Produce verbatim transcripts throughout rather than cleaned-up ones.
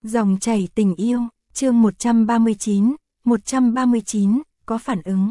Dòng chảy tình yêu, chương một trăm ba mươi chín, một trăm ba mươi chín, có phản ứng.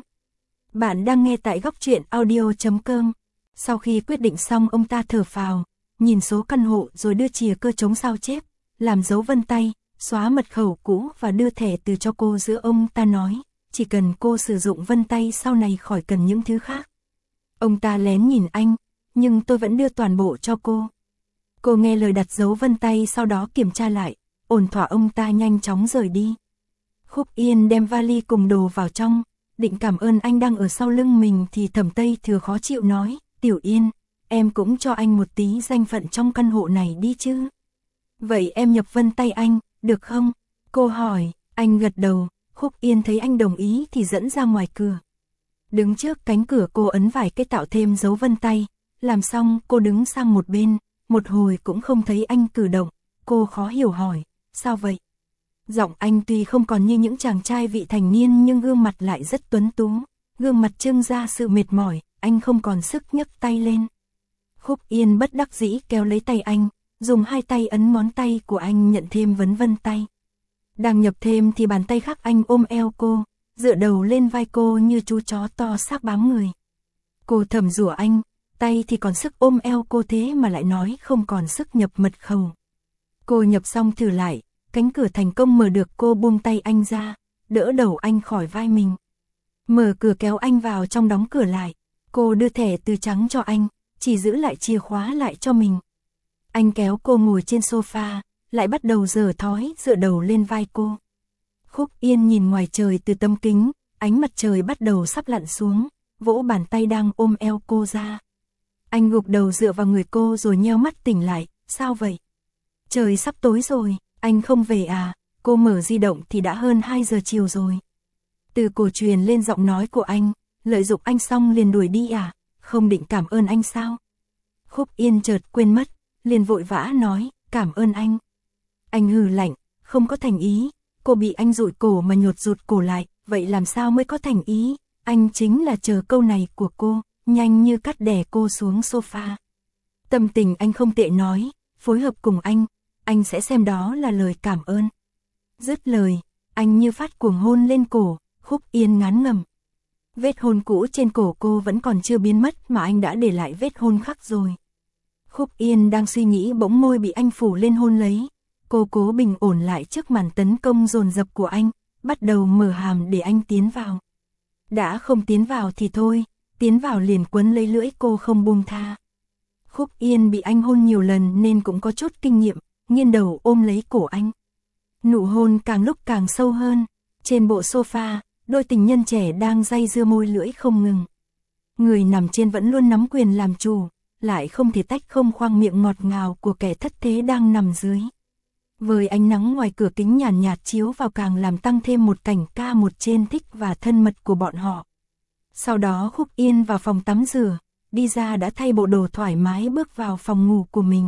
Bạn đang nghe tại góc truyện audio chấm com. Sau khi quyết định xong ông ta thở phào, nhìn số căn hộ rồi đưa chìa cơ chống sao chép, làm dấu vân tay, xóa mật khẩu cũ và đưa thẻ từ cho cô giữa ông ta nói, chỉ cần cô sử dụng vân tay sau này khỏi cần những thứ khác. Ông ta lén nhìn anh, nhưng tôi vẫn đưa toàn bộ cho cô. Cô nghe lời đặt dấu vân tay sau đó kiểm tra lại, ổn thỏa ông ta nhanh chóng rời đi. Khúc Yên đem vali cùng đồ vào trong, định cảm ơn anh đang ở sau lưng mình thì Thẩm Tây Thừa khó chịu nói, Tiểu Yên, em cũng cho anh một tí danh phận trong căn hộ này đi chứ. Vậy em nhập vân tay anh, được không? Cô hỏi, anh gật đầu, Khúc Yên thấy anh đồng ý thì dẫn ra ngoài cửa. Đứng trước cánh cửa cô ấn vài cái tạo thêm dấu vân tay, làm xong cô đứng sang một bên, một hồi cũng không thấy anh cử động, cô khó hiểu hỏi, sao vậy? Giọng anh tuy không còn như những chàng trai vị thành niên nhưng gương mặt lại rất tuấn tú, gương mặt trưng ra sự mệt mỏi, anh không còn sức nhấc tay lên. Khúc Yên bất đắc dĩ kéo lấy tay anh, dùng hai tay ấn ngón tay của anh nhận thêm vấn vân tay. Đang nhập thêm thì bàn tay khác anh ôm eo cô, dựa đầu lên vai cô như chú chó to xác bám người. Cô thầm rủa anh, tay thì còn sức ôm eo cô thế mà lại nói không còn sức nhập mật khẩu. Cô nhập xong thử lại, cánh cửa thành công mở được, cô buông tay anh ra, đỡ đầu anh khỏi vai mình. Mở cửa kéo anh vào trong, đóng cửa lại, cô đưa thẻ từ trắng cho anh, chỉ giữ lại chìa khóa lại cho mình. Anh kéo cô ngồi trên sofa, lại bắt đầu giở thói dựa đầu lên vai cô. Khúc Yên nhìn ngoài trời từ tấm kính, ánh mặt trời bắt đầu sắp lặn xuống, vỗ bàn tay đang ôm eo cô ra. Anh gục đầu dựa vào người cô rồi nheo mắt tỉnh lại, sao vậy? Trời sắp tối rồi, anh không về à? Cô mở di động thì đã hơn hai giờ chiều rồi. Từ cổ truyền lên giọng nói của anh, lợi dụng anh xong liền đuổi đi à? Không định cảm ơn anh sao? Khúc Yên chợt quên mất, liền vội vã nói, cảm ơn anh. Anh hừ lạnh, không có thành ý. Cô bị anh dụi cổ mà nhột rụt cổ lại, vậy làm sao mới có thành ý? Anh chính là chờ câu này của cô, nhanh như cắt đè cô xuống sofa. Tâm tình anh không tệ nói, phối hợp cùng anh, anh sẽ xem đó là lời cảm ơn. Dứt lời, anh như phát cuồng hôn lên cổ, Khúc Yên ngán ngẩm. Vết hôn cũ trên cổ cô vẫn còn chưa biến mất mà anh đã để lại vết hôn khác rồi. Khúc Yên đang suy nghĩ bỗng môi bị anh phủ lên hôn lấy. Cô cố bình ổn lại trước màn tấn công dồn dập của anh, bắt đầu mở hàm để anh tiến vào. Đã không tiến vào thì thôi, tiến vào liền quấn lấy lưỡi cô không buông tha. Khúc Yên bị anh hôn nhiều lần nên cũng có chút kinh nghiệm, nghiêng đầu ôm lấy cổ anh. Nụ hôn càng lúc càng sâu hơn, trên bộ sofa, đôi tình nhân trẻ đang day dưa môi lưỡi không ngừng. Người nằm trên vẫn luôn nắm quyền làm chủ, lại không thể tách không khoang miệng ngọt ngào của kẻ thất thế đang nằm dưới. Với ánh nắng ngoài cửa kính nhàn nhạt, nhạt chiếu vào càng làm tăng thêm một cảnh ca một trên thích và thân mật của bọn họ. Sau đó Khúc Yên vào phòng tắm rửa, đi ra đã thay bộ đồ thoải mái bước vào phòng ngủ của mình.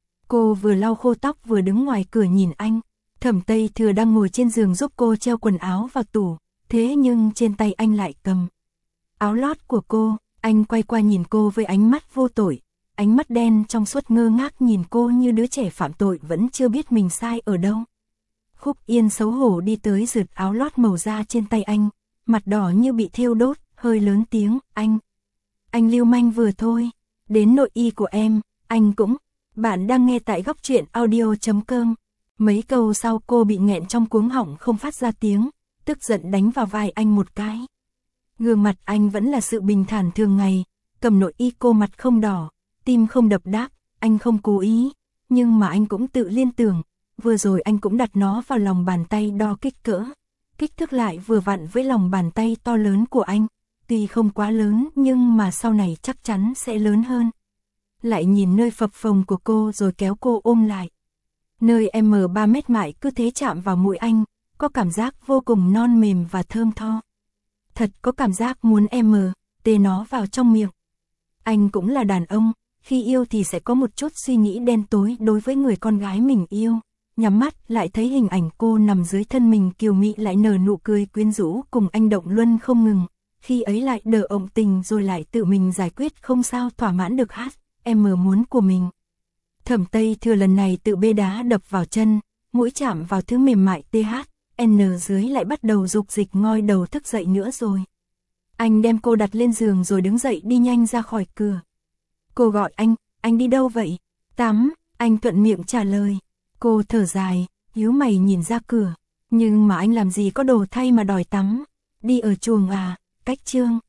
Cô vừa lau khô tóc vừa đứng ngoài cửa nhìn anh. Thẩm Tây Thừa đang ngồi trên giường giúp cô treo quần áo vào tủ, thế nhưng trên tay anh lại cầm áo lót của cô. Anh quay qua nhìn cô với ánh mắt vô tội, ánh mắt đen trong suốt ngơ ngác nhìn cô như đứa trẻ phạm tội vẫn chưa biết mình sai ở đâu. Khúc Yên xấu hổ đi tới rượt áo lót màu da trên tay anh, mặt đỏ như bị thiêu đốt, hơi lớn tiếng, anh. Anh lưu manh vừa thôi, đến nội y của em, anh cũng. Bạn đang nghe tại góc truyện audio chấm com. Mấy câu sau cô bị nghẹn trong cuống họng không phát ra tiếng, tức giận đánh vào vai anh một cái. Gương mặt anh vẫn là sự bình thản thường ngày, cầm nội y cô mặt không đỏ, tim không đập đáp, anh không cố ý, nhưng mà anh cũng tự liên tưởng, vừa rồi anh cũng đặt nó vào lòng bàn tay đo kích cỡ, kích thước lại vừa vặn với lòng bàn tay to lớn của anh, tuy không quá lớn nhưng mà sau này chắc chắn sẽ lớn hơn. Lại nhìn nơi phập phồng của cô rồi kéo cô ôm lại. Nơi em ba mét mại cứ thế chạm vào mũi anh, có cảm giác vô cùng non mềm và thơm tho. Thật có cảm giác muốn em tê nó vào trong miệng. Anh cũng là đàn ông, khi yêu thì sẽ có một chút suy nghĩ đen tối đối với người con gái mình yêu. Nhắm mắt lại thấy hình ảnh cô nằm dưới thân mình kiều mị lại nở nụ cười quyến rũ cùng anh động luân không ngừng. Khi ấy lại đờ ộng tình rồi lại tự mình giải quyết không sao thỏa mãn được hát, em muốn của mình. Thẩm Tây Thừa lần này tự bê đá đập vào chân, mũi chạm vào thứ mềm mại tê hát, en dưới lại bắt đầu dục dịch ngoi đầu thức dậy nữa rồi. Anh đem cô đặt lên giường rồi đứng dậy đi nhanh ra khỏi cửa. Cô gọi anh, anh đi đâu vậy? Tắm, anh thuận miệng trả lời. Cô thở dài, nhíu mày nhìn ra cửa. Nhưng mà anh làm gì có đồ thay mà đòi tắm? Đi ở chuồng à? Cách Trương,